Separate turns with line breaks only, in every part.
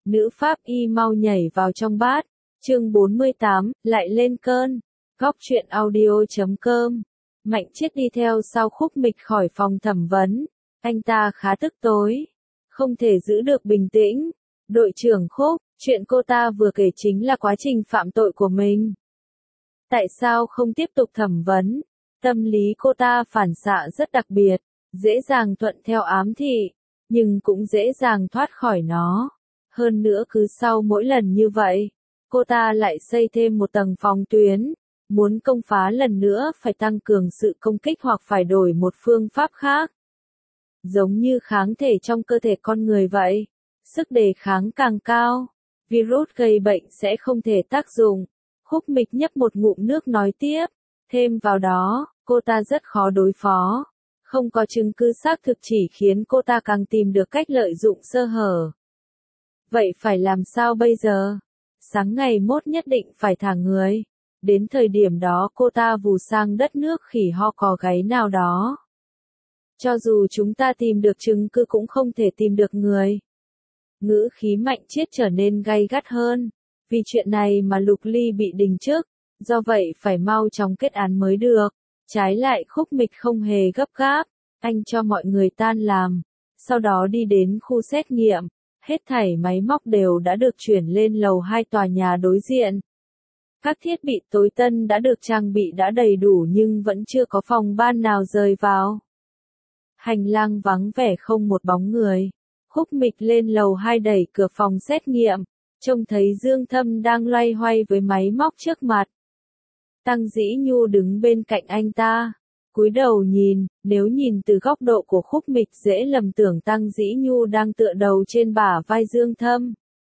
Nữ pháp y mau nhảy vào trong bát. Chương 48, lại lên cơn. Góc truyện audio.com. Mạnh Chiết đi theo sau Khúc Mịch khỏi phòng thẩm vấn. Anh ta khá tức tối. Không thể giữ được bình tĩnh. Đội trưởng Khúc, chuyện cô ta vừa kể chính là quá trình phạm tội của mình. Tại sao không tiếp tục thẩm vấn? Tâm lý cô ta phản xạ rất đặc biệt, dễ dàng thuận theo ám thị, nhưng cũng dễ dàng thoát khỏi nó. Hơn nữa cứ sau mỗi lần như vậy, cô ta lại xây thêm một tầng phòng tuyến. Muốn công phá lần nữa phải tăng cường sự công kích hoặc phải đổi một phương pháp khác. Giống như kháng thể trong cơ thể con người vậy. Sức đề kháng càng cao, virus gây bệnh sẽ không thể tác dụng. Khúc Mịch nhấp một ngụm nước nói tiếp. Thêm vào đó, cô ta rất khó đối phó. Không có chứng cứ xác thực chỉ khiến cô ta càng tìm được cách lợi dụng sơ hở. Vậy phải làm sao bây giờ? Sáng ngày mốt nhất định phải thả người. Đến thời điểm đó cô ta vù sang đất nước khỉ ho cò gáy nào đó. Cho dù chúng ta tìm được chứng cứ cũng không thể tìm được người. Ngữ khí Mạnh Chiết trở nên gay gắt hơn. Vì chuyện này mà Lục Ly bị đình chức, do vậy phải mau chóng kết án mới được. Trái lại Khúc Mịch không hề gấp gáp, anh cho mọi người tan làm, sau đó đi đến khu xét nghiệm. Hết thảy máy móc đều đã được chuyển lên lầu 2 tòa nhà đối diện. Các thiết bị tối tân đã được trang bị đã đầy đủ nhưng vẫn chưa có phòng ban nào rời vào. Hành lang vắng vẻ không một bóng người. Khúc Mịch lên lầu 2 đẩy cửa phòng xét nghiệm, trông thấy Dương Thâm đang loay hoay với máy móc trước mặt. Tăng Dĩ Nhu đứng bên cạnh anh ta, cúi đầu nhìn, nếu nhìn từ góc độ của Khúc Mịch dễ lầm tưởng Tăng Dĩ Nhu đang tựa đầu trên bả vai Dương Thâm.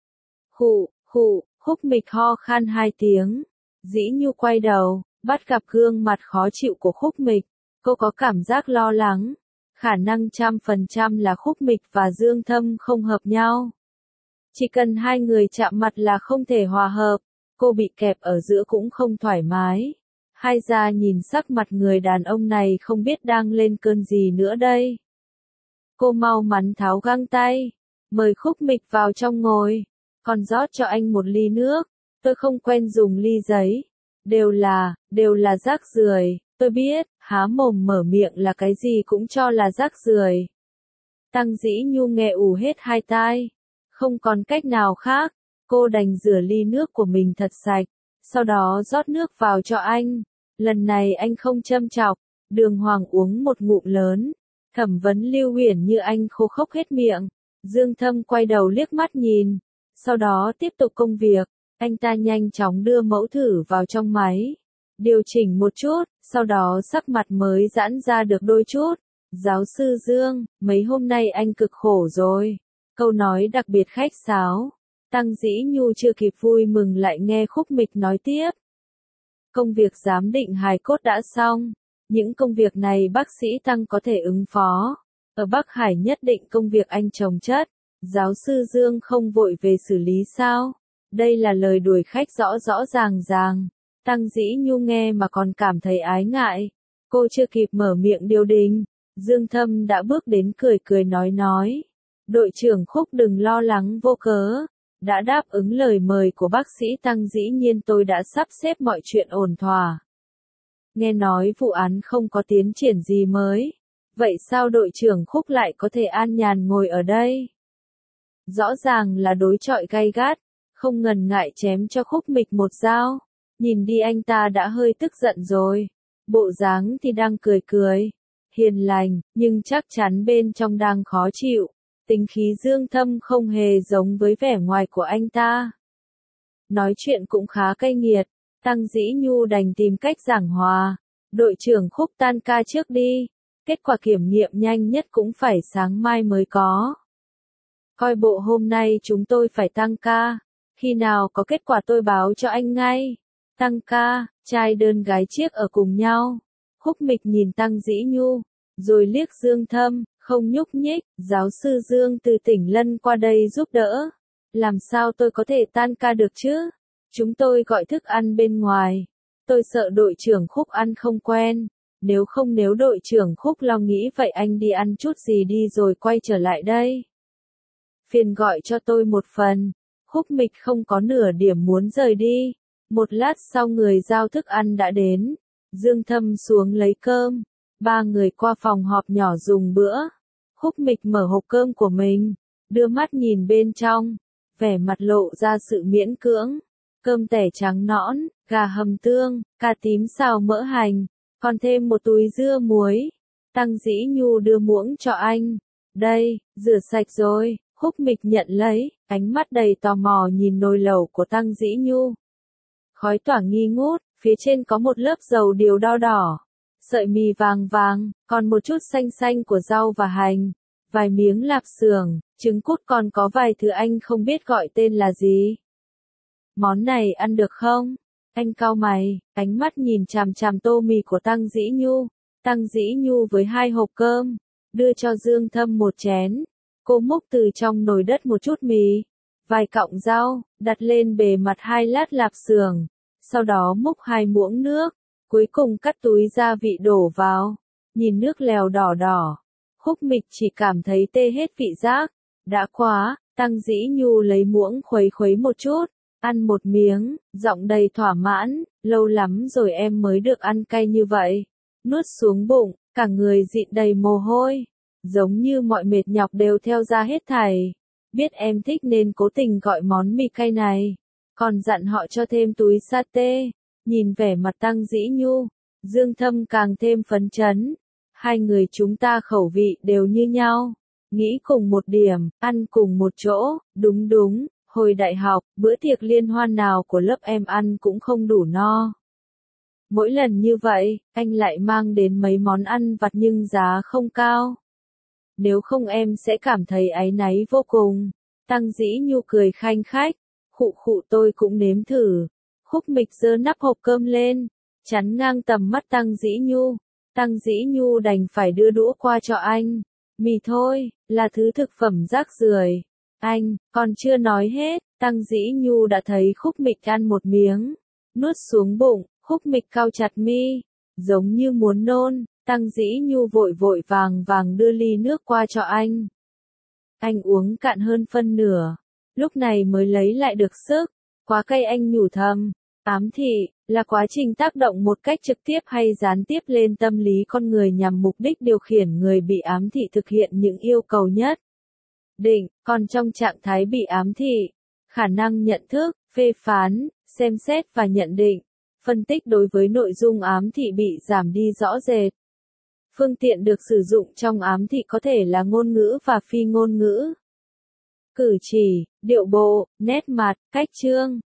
Khụ, Khúc Mịch ho khan 2 tiếng. Dĩ Nhu quay đầu, bắt gặp gương mặt khó chịu của Khúc Mịch, cô có cảm giác lo lắng. Khả năng 100% là Khúc Mịch và Dương Thâm không hợp nhau. Chỉ cần hai người chạm mặt là không thể hòa hợp, cô bị kẹp ở giữa cũng không thoải mái. Hai gia nhìn sắc mặt người đàn ông này không biết đang lên cơn gì nữa đây. Cô mau mắn tháo găng tay, mời Khúc Mịch vào trong ngồi, còn rót cho anh một ly nước. Tôi không quen dùng ly giấy, đều là rác rưởi, tôi biết, há mồm mở miệng là cái gì cũng cho là rác rưởi. Tăng Dĩ Nhu nghe ù hết hai tai, không còn cách nào khác, cô đành rửa ly nước của mình thật sạch, sau đó rót nước vào cho anh. Lần này anh không châm chọc, Đường Hoàng uống một ngụm lớn. Thẩm vấn Lưu Uyển Như anh khô khốc hết miệng. Dương Thâm quay đầu liếc mắt nhìn, sau đó tiếp tục công việc. Anh ta nhanh chóng đưa mẫu thử vào trong máy, điều chỉnh một chút, sau đó sắc mặt mới giãn ra được đôi chút. Giáo sư Dương, mấy hôm nay anh cực khổ rồi. Câu nói đặc biệt khách sáo. Tăng Dĩ Nhu chưa kịp vui mừng lại nghe Khúc Mịch nói tiếp. Công việc giám định hài cốt đã xong. Những công việc này bác sĩ Tăng có thể ứng phó. Ở Bắc Hải nhất định công việc anh chồng chất. Giáo sư Dương không vội về xử lý sao? Đây là lời đuổi khách rõ rõ ràng. Tăng Dĩ Nhu nghe mà còn cảm thấy ái ngại. Cô chưa kịp mở miệng điều đình, Dương Thâm đã bước đến cười nói. Đội trưởng Khúc đừng lo lắng vô cớ. Đã đáp ứng lời mời của bác sĩ Tăng dĩ nhiên tôi đã sắp xếp mọi chuyện ổn thỏa. Nghe nói vụ án không có tiến triển gì mới. Vậy sao đội trưởng Khúc lại có thể an nhàn ngồi ở đây? Rõ ràng là đối chọi gay gắt, không ngần ngại chém cho Khúc Mịch một dao. Nhìn đi anh ta đã hơi tức giận rồi. Bộ dáng thì đang cười, hiền lành, nhưng chắc chắn bên trong đang khó chịu. Tính khí Dương Thâm không hề giống với vẻ ngoài của anh ta. Nói chuyện cũng khá cay nghiệt, Tăng Dĩ Nhu đành tìm cách giảng hòa. Đội trưởng Khúc tan ca trước đi, kết quả kiểm nghiệm nhanh nhất cũng phải sáng mai mới có. Coi bộ hôm nay chúng tôi phải tăng ca, khi nào có kết quả tôi báo cho anh ngay. Tăng ca, trai đơn gái chiếc ở cùng nhau. Khúc Mịch nhìn Tăng Dĩ Nhu, rồi liếc Dương Thâm, không nhúc nhích. Giáo sư Dương từ tỉnh Lân qua đây giúp đỡ. Làm sao tôi có thể tan ca được chứ? Chúng tôi gọi thức ăn bên ngoài. Tôi sợ đội trưởng Khúc ăn không quen. Nếu đội trưởng Khúc lo nghĩ vậy anh đi ăn chút gì đi rồi quay trở lại đây. Phiền gọi cho tôi một phần. Khúc Mịch không có nửa điểm muốn rời đi. Một lát sau người giao thức ăn đã đến. Dương Thâm xuống lấy cơm. Ba người qua phòng họp nhỏ dùng bữa. Khúc Mịch mở hộp cơm của mình, đưa mắt nhìn bên trong, vẻ mặt lộ ra sự miễn cưỡng. Cơm tẻ trắng nõn, gà hầm tương, cà tím xào mỡ hành, còn thêm một túi dưa muối. Tăng Dĩ Nhu đưa muỗng cho anh. Đây, rửa sạch rồi. Khúc Mịch nhận lấy, ánh mắt đầy tò mò nhìn nồi lẩu của Tăng Dĩ Nhu. Khói tỏa nghi ngút, phía trên có một lớp dầu điều đỏ đỏ, sợi mì vàng vàng, còn một chút xanh xanh của rau và hành, vài miếng lạp xưởng, trứng cút, còn có vài thứ anh không biết gọi tên là gì. Món này ăn được không? Anh cau mày, ánh mắt nhìn chằm chằm tô mì của Tăng Dĩ Nhu. Tăng Dĩ Nhu với 2 hộp cơm, đưa cho Dương Thâm một chén. Cô múc từ trong nồi đất một chút mì, vài cọng rau, đặt lên bề mặt 2 lát lạp xưởng, sau đó múc 2 muỗng nước, cuối cùng cắt túi gia vị đổ vào. Nhìn nước lèo đỏ đỏ, Khúc Mịch chỉ cảm thấy tê hết vị giác. Đã quá. Tăng Dĩ Nhu lấy muỗng khuấy khuấy một chút, ăn một miếng, giọng đầy thỏa mãn, lâu lắm rồi em mới được ăn cay như vậy. Nuốt xuống bụng, cả người dịn đầy mồ hôi, giống như mọi mệt nhọc đều theo ra hết thảy. Biết em thích nên cố tình gọi món mì cay này, còn dặn họ cho thêm túi satê. Nhìn vẻ mặt Tăng Dĩ Nhu, Dương Thâm càng thêm phấn chấn. Hai người chúng ta khẩu vị đều như nhau, nghĩ cùng một điểm, ăn cùng một chỗ. Đúng đúng, hồi đại học, bữa tiệc liên hoan nào của lớp em ăn cũng không đủ no. Mỗi lần như vậy, anh lại mang đến mấy món ăn vặt nhưng giá không cao. Nếu không em sẽ cảm thấy áy náy vô cùng. Tăng Dĩ Nhu cười khanh khách. Khụ khụ, tôi cũng nếm thử. Khúc Mịch giơ nắp hộp cơm lên, chắn ngang tầm mắt Tăng Dĩ Nhu. Tăng Dĩ Nhu đành phải đưa đũa qua cho anh. Mì thôi, là thứ thực phẩm rác rưởi. Anh, còn chưa nói hết, Tăng Dĩ Nhu đã thấy Khúc Mịch ăn một miếng, nuốt xuống bụng. Khúc Mịch cau chặt mi, giống như muốn nôn. Tăng Dĩ Nhu vội vội vàng vàng đưa ly nước qua cho anh. Anh uống cạn hơn phân nửa, lúc này mới lấy lại được sức. Quá cay, anh nhủ thầm. Ám thị là quá trình tác động một cách trực tiếp hay gián tiếp lên tâm lý con người nhằm mục đích điều khiển người bị ám thị thực hiện những yêu cầu nhất định. Còn trong trạng thái bị ám thị, khả năng nhận thức, phê phán, xem xét và nhận định, phân tích đối với nội dung ám thị bị giảm đi rõ rệt. Phương tiện được sử dụng trong ám thị có thể là ngôn ngữ và phi ngôn ngữ, cử chỉ, điệu bộ, nét mặt, cách chương.